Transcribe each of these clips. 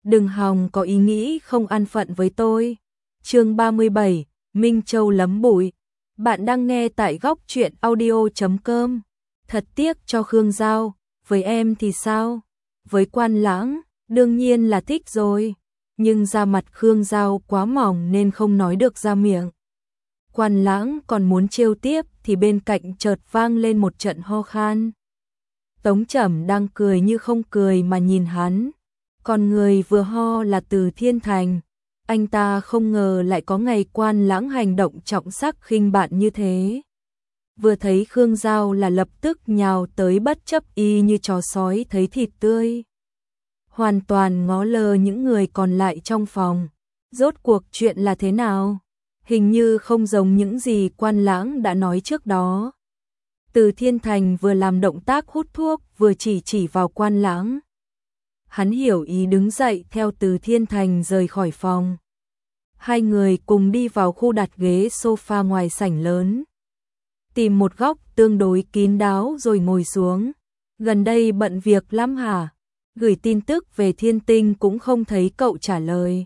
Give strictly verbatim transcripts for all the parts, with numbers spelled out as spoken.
đừng hòng có ý nghĩ không an phận với tôi. Chương ba mươi bảy, Minh Châu lấm bụi. Bạn đang nghe tại góc truyện audio chấm com. Thật tiếc cho Khương Giao, với em thì sao? Với Quan Lãng, đương nhiên là thích rồi, nhưng da mặt Khương Giao quá mỏng nên không nói được ra miệng. Quan Lãng còn muốn trêu tiếp thì bên cạnh chợt vang lên một trận ho khan. Tống Trầm đang cười như không cười mà nhìn hắn, còn người vừa ho là Từ Thiên Thành. Anh ta không ngờ lại có ngày Quan Lãng hành động trọng sắc khinh bạn như thế. Vừa thấy Khương Giao là lập tức nhào tới bất chấp y như chó sói thấy thịt tươi. Hoàn toàn ngó lơ những người còn lại trong phòng. Rốt cuộc chuyện là thế nào? Hình như không giống những gì Quan Lãng đã nói trước đó. Từ Thiên Thành vừa làm động tác hút thuốc vừa chỉ chỉ vào Quan Lãng. Hắn hiểu ý đứng dậy theo Từ Thiên Thành rời khỏi phòng. Hai người cùng đi vào khu đặt ghế sofa ngoài sảnh lớn. Tìm một góc tương đối kín đáo rồi ngồi xuống. Gần đây bận việc lắm hả? Gửi tin tức về Thiên Tinh cũng không thấy cậu trả lời.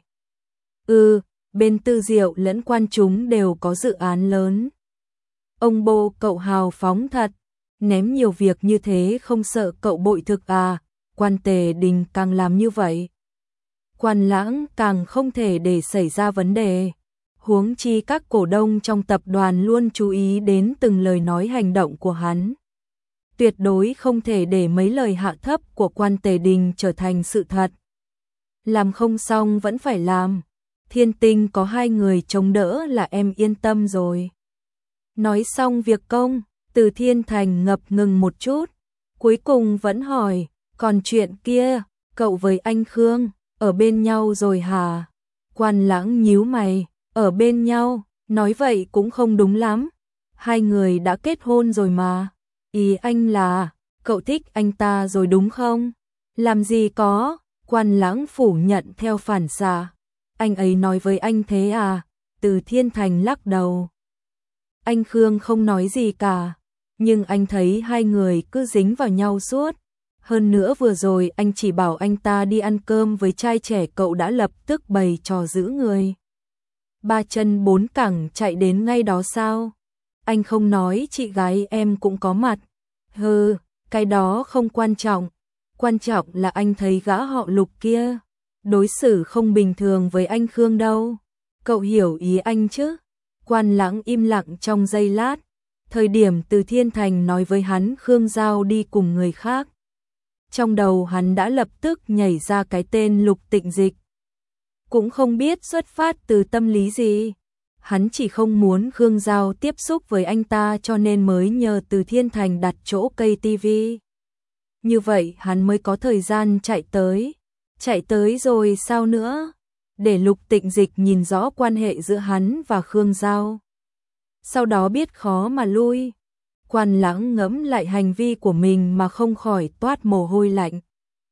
Ừ, bên Tư Diệu lẫn Quan chúng đều có dự án lớn. Ông bố cậu hào phóng thật, ném nhiều việc như thế không sợ cậu bội thực à? Quan Tề Đình càng làm như vậy, Quan Lãng càng không thể để xảy ra vấn đề. Huống chi các cổ đông trong tập đoàn luôn chú ý đến từng lời nói hành động của hắn. Tuyệt đối không thể để mấy lời hạ thấp của Quan Tề Đình trở thành sự thật. Làm không xong vẫn phải làm. Thiên Tinh có hai người chống đỡ là em yên tâm rồi. Nói xong việc công, Từ Thiên Thành ngập ngừng một chút, cuối cùng vẫn hỏi, còn chuyện kia, cậu với anh Khương, ở bên nhau rồi hả? Quan Lãng nhíu mày, ở bên nhau, nói vậy cũng không đúng lắm. Hai người đã kết hôn rồi mà. Ý anh là, cậu thích anh ta rồi đúng không? Làm gì có, Quan Lãng phủ nhận theo phản xạ. Anh ấy nói với anh thế à? Từ Thiên Thành lắc đầu. Anh Khương không nói gì cả, nhưng anh thấy hai người cứ dính vào nhau suốt. Hơn nữa vừa rồi anh chỉ bảo anh ta đi ăn cơm với trai trẻ, cậu đã lập tức bày trò giữ người. Ba chân bốn cẳng chạy đến ngay đó sao? Anh không nói chị gái em cũng có mặt. Hừ, cái đó không quan trọng. Quan trọng là anh thấy gã họ Lục kia đối xử không bình thường với anh Khương đâu. Cậu hiểu ý anh chứ? Quan Lãng im lặng trong giây lát. Thời điểm Từ Thiên Thành nói với hắn Khương Giao đi cùng người khác, trong đầu hắn đã lập tức nhảy ra cái tên Lục Tịnh Dịch. Cũng không biết xuất phát từ tâm lý gì. Hắn chỉ không muốn Khương Giao tiếp xúc với anh ta cho nên mới nhờ Từ Thiên Thành đặt chỗ cây tivi. Như vậy hắn mới có thời gian chạy tới. Chạy tới rồi sao nữa? Để Lục Tịnh Dịch nhìn rõ quan hệ giữa hắn và Khương Giao. Sau đó biết khó mà lui. Quan Lãng ngẫm lại hành vi của mình mà không khỏi toát mồ hôi lạnh.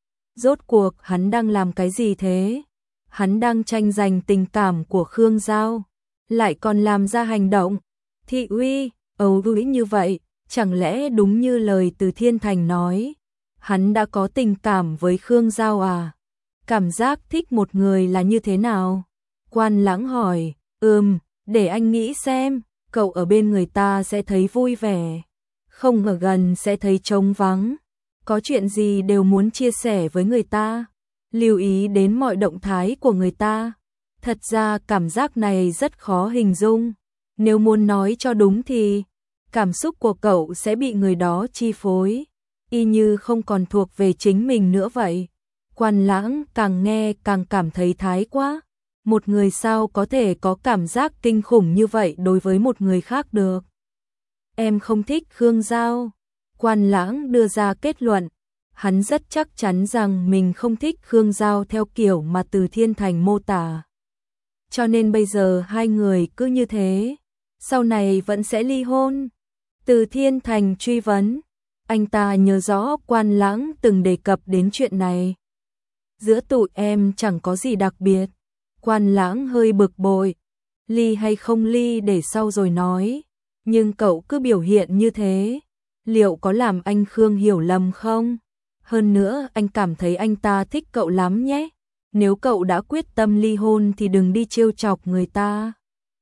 Rốt cuộc hắn đang làm cái gì thế? Hắn đang tranh giành tình cảm của Khương Giao, lại còn làm ra hành động thị uy, ấu uý như vậy. Chẳng lẽ đúng như lời Từ Thiên Thành nói, hắn đã có tình cảm với Khương Giao à? Cảm giác thích một người là như thế nào? Quan Lãng hỏi. Ừm, để anh nghĩ xem. Cậu ở bên người ta sẽ thấy vui vẻ, không ở gần sẽ thấy trống vắng. Có chuyện gì đều muốn chia sẻ với người ta, lưu ý đến mọi động thái của người ta. Thật ra cảm giác này rất khó hình dung. Nếu muốn nói cho đúng thì cảm xúc của cậu sẽ bị người đó chi phối, y như không còn thuộc về chính mình nữa vậy. Quan Lãng càng nghe càng cảm thấy thái quá. Một người sao có thể có cảm giác kinh khủng như vậy đối với một người khác được? Em không thích Khương Giao. Quan Lãng đưa ra kết luận. Hắn rất chắc chắn rằng mình không thích Khương Giao theo kiểu mà Từ Thiên Thành mô tả. Cho nên bây giờ hai người cứ như thế, sau này vẫn sẽ ly hôn. Từ Thiên Thành truy vấn. Anh ta nhớ rõ Quan Lãng từng đề cập đến chuyện này. Giữa tụi em chẳng có gì đặc biệt. Quan Lãng hơi bực bội. Ly hay không ly để sau rồi nói. Nhưng cậu cứ biểu hiện như thế, liệu có làm anh Khương hiểu lầm không? Hơn nữa anh cảm thấy anh ta thích cậu lắm nhé. Nếu cậu đã quyết tâm ly hôn thì đừng đi trêu chọc người ta.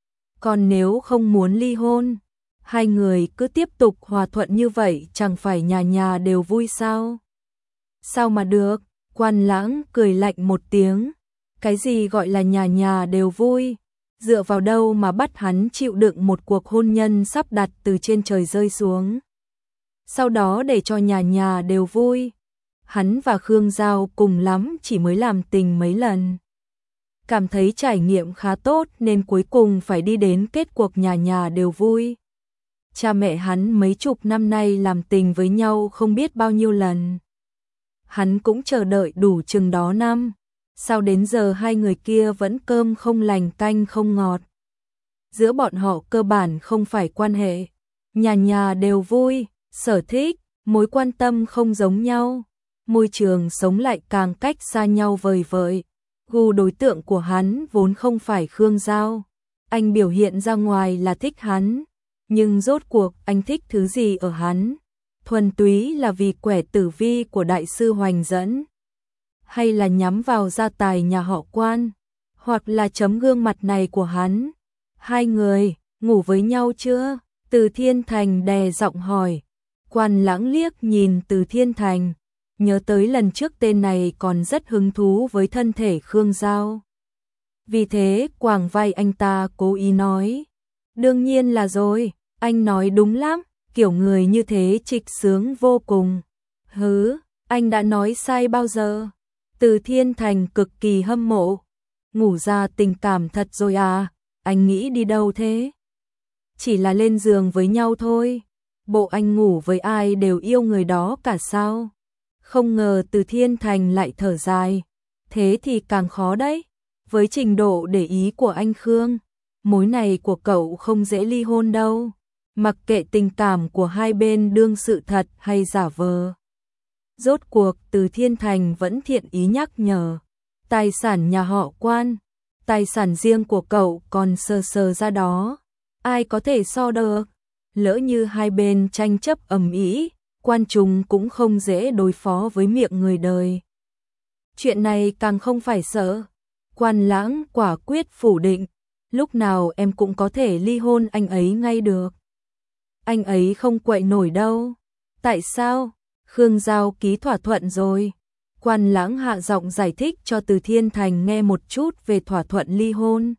Còn nếu không muốn ly hôn, hai người cứ tiếp tục hòa thuận như vậy chẳng phải nhà nhà đều vui sao? Sao mà được, Quan Lãng cười lạnh một tiếng. Cái gì gọi là nhà nhà đều vui? Dựa vào đâu mà bắt hắn chịu đựng một cuộc hôn nhân sắp đặt từ trên trời rơi xuống? Sau đó để cho nhà nhà đều vui. Hắn và Khương Giao cùng lắm chỉ mới làm tình mấy lần. Cảm thấy trải nghiệm khá tốt nên cuối cùng phải đi đến kết cuộc nhà nhà đều vui. Cha mẹ hắn mấy chục năm nay làm tình với nhau không biết bao nhiêu lần. Hắn cũng chờ đợi đủ chừng đó năm. Sao đến giờ hai người kia vẫn cơm không lành canh không ngọt? Giữa bọn họ cơ bản không phải quan hệ. Nhà nhà đều vui, sở thích, mối quan tâm không giống nhau. Môi trường sống lại càng cách xa nhau vời vợi. Gu đối tượng của hắn vốn không phải Khương Giao. Anh biểu hiện ra ngoài là thích hắn. Nhưng rốt cuộc anh thích thứ gì ở hắn? Thuần túy là vì quẻ tử vi của đại sư Hoành dẫn? Hay là nhắm vào gia tài nhà họ Quan? Hoặc là chấm gương mặt này của hắn? Hai người, ngủ với nhau chưa? Từ Thiên Thành đè giọng hỏi. Quan Lãng liếc nhìn Từ Thiên Thành. Nhớ tới lần trước tên này còn rất hứng thú với thân thể Khương Giao. Vì thế quàng vai anh ta cố ý nói. Đương nhiên là rồi, anh nói đúng lắm, kiểu người như thế trịch sướng vô cùng. Hứ, anh đã nói sai bao giờ? Từ Thiên Thành cực kỳ hâm mộ. Ngủ ra tình cảm thật rồi à, anh nghĩ đi đâu thế? Chỉ là lên giường với nhau thôi. Bộ anh ngủ với ai đều yêu người đó cả sao? Không ngờ Từ Thiên Thành lại thở dài. Thế thì càng khó đấy. Với trình độ để ý của anh Khương, mối này của cậu không dễ ly hôn đâu. Mặc kệ tình cảm của hai bên đương sự thật hay giả vờ. Rốt cuộc Từ Thiên Thành vẫn thiện ý nhắc nhở. Tài sản nhà họ Quan, tài sản riêng của cậu còn sờ sờ ra đó. Ai có thể so được? Lỡ như hai bên tranh chấp ầm ĩ, Quan Trùng cũng không dễ đối phó với miệng người đời. Chuyện này càng không phải sợ. Quan Lãng quả quyết phủ định. Lúc nào em cũng có thể ly hôn anh ấy ngay được. Anh ấy không quậy nổi đâu. Tại sao? Khương Giao ký thỏa thuận rồi. Quan Lãng hạ giọng giải thích cho Từ Thiên Thành nghe một chút về thỏa thuận ly hôn.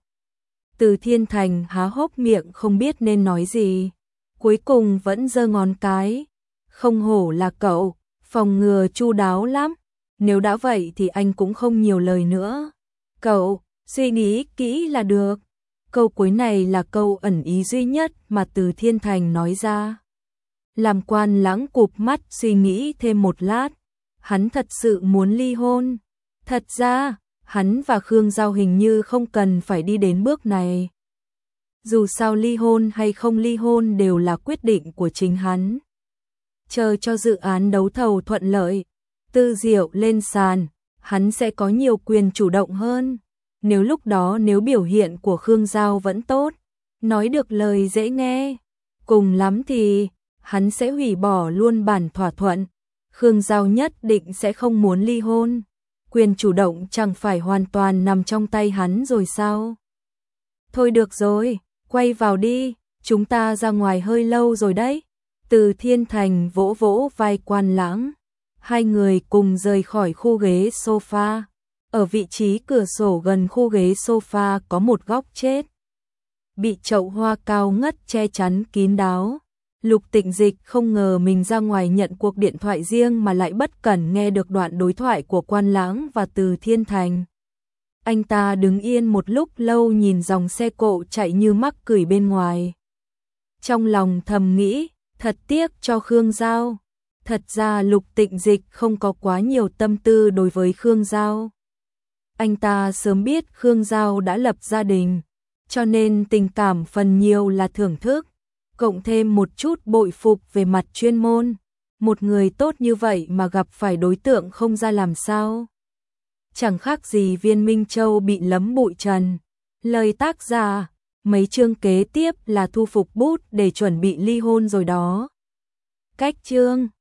Từ Thiên Thành há hốc miệng không biết nên nói gì. Cuối cùng vẫn giơ ngón cái. Không hổ là cậu, phòng ngừa chu đáo lắm. Nếu đã vậy thì anh cũng không nhiều lời nữa. Cậu, suy nghĩ kỹ là được. Câu cuối này là câu ẩn ý duy nhất mà Từ Thiên Thành nói ra. Làm Quan Lãng cụp mắt suy nghĩ thêm một lát. Hắn thật sự muốn ly hôn. Thật ra, hắn và Khương Giao hình như không cần phải đi đến bước này. Dù sao ly hôn hay không ly hôn đều là quyết định của chính hắn. Chờ cho dự án đấu thầu thuận lợi, Tư Diệu lên sàn, hắn sẽ có nhiều quyền chủ động hơn. Nếu lúc đó nếu biểu hiện của Khương Giao vẫn tốt, nói được lời dễ nghe, cùng lắm thì hắn sẽ hủy bỏ luôn bản thỏa thuận. Khương Giao nhất định sẽ không muốn ly hôn. Quyền chủ động chẳng phải hoàn toàn nằm trong tay hắn rồi sao? Thôi được rồi, quay vào đi, chúng ta ra ngoài hơi lâu rồi đấy. Từ Thiên Thành vỗ vỗ vai Quan Lãng. Hai người cùng rời khỏi khu ghế sofa. Ở vị trí cửa sổ gần khu ghế sofa có một góc chết. Bị chậu hoa cao ngất che chắn kín đáo. Lục Tịnh Dịch không ngờ mình ra ngoài nhận cuộc điện thoại riêng mà lại bất cẩn nghe được đoạn đối thoại của Quan Lãng và Từ Thiên Thành. Anh ta đứng yên một lúc lâu nhìn dòng xe cộ chạy như mắc cười bên ngoài. Trong lòng thầm nghĩ, thật tiếc cho Khương Giao. Thật ra Lục Tịnh Dịch không có quá nhiều tâm tư đối với Khương Giao. Anh ta sớm biết Khương Giao đã lập gia đình, cho nên tình cảm phần nhiều là thưởng thức, cộng thêm một chút bội phục về mặt chuyên môn. Một người tốt như vậy mà gặp phải đối tượng không ra làm sao. Chẳng khác gì Viên Minh Châu bị lấm bụi trần. Lời tác giả, mấy chương kế tiếp là thu phục bút để chuẩn bị ly hôn rồi đó. Cách chương